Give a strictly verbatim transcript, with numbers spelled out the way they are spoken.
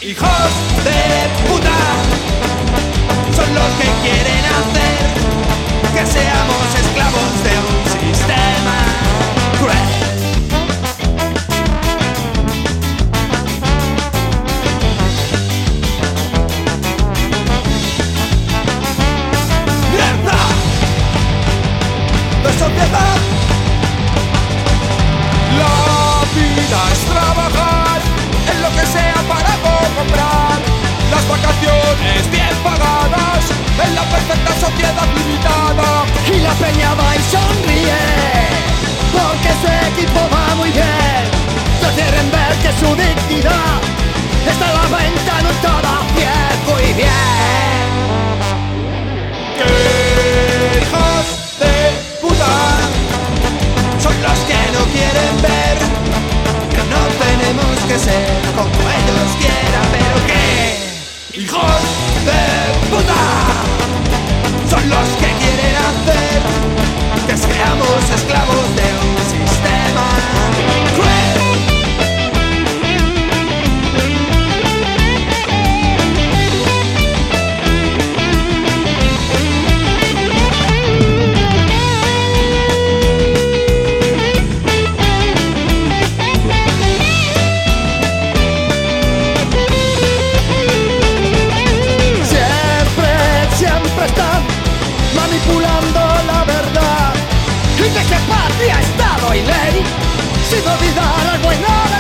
Hijos de puta son los que quieren hacer que seamos esclavos de un sistema cruel. ¡Mierda! ¡De sociedad! La vida es trabajar en lo que sea para comprar las vacaciones bien pagadas en la perfecta sociedad limitada. Y la peña va y sonríe porque su equipo va muy bien. No quieren ver que su dignidad está a la venta, no toda bien, muy bien. ¡Qué hijos de puta son los que no quieren ver que no tenemos que ser como ellos quieran! Pero qué hijos de puta son los que quieren hacer que seamos esclavos de un sistema cruel. Manipulando la verdad y de que patria, estado y ley sin olvidar al buen orden.